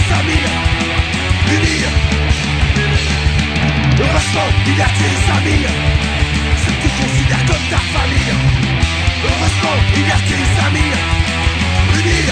amis unis. Heureusement, il y a tes amis, ceux que tu considères comme ta famille. Heureusement, il y a tes amis unis.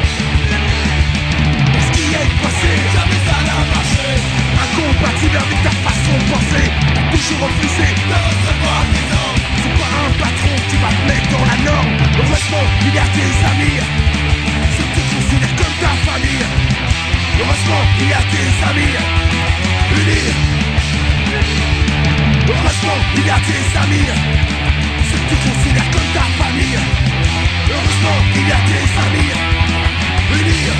Ce qui est passé, jamais ça n'a marché. Incompatible avec ta façon de penser, toujours refusé de recevoir des ordres. C'est pas un patron qui va te mettre dans la norme. Heureusement, il y a tes amis, ceux que tu considères comme ta famille. Heureusement, il y a tes amis unis. Heureusement, il y a tes amis, ceux que tu considères comme ta famille. Heureusement, il y a tes amis unis.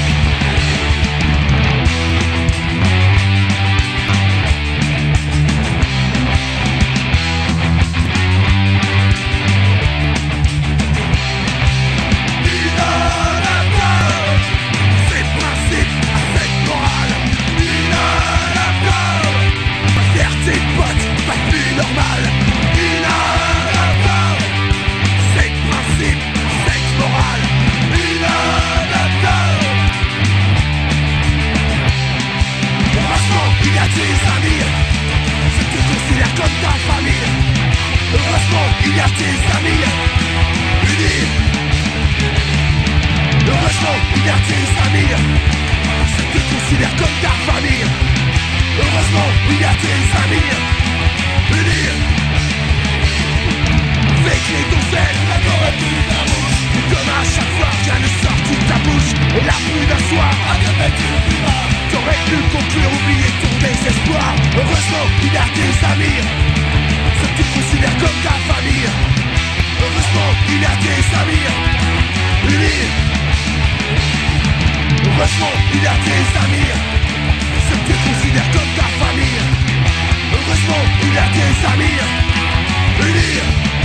Il y a tes amis unis. Heureusement, il y a tes amis, ceux que tu considères comme ta famille. Heureusement, il y a tes amis unis. Fais clé ton zèle, la t'aurais plus ta bouche. Comme à chaque fois, rien ne sort de ta bouche. Et la pluie d'un soir, à te mettre du fumard. T'aurais pu conclure, oublier ton désespoir. Heureusement, il y a tes amis, ceux que tu considères comme ta famille. Heureusement, il y a tes amis unis. Heureusement, il y a tes amis, ceux que tu considères comme ta famille. Heureusement, il y a tes amis unis.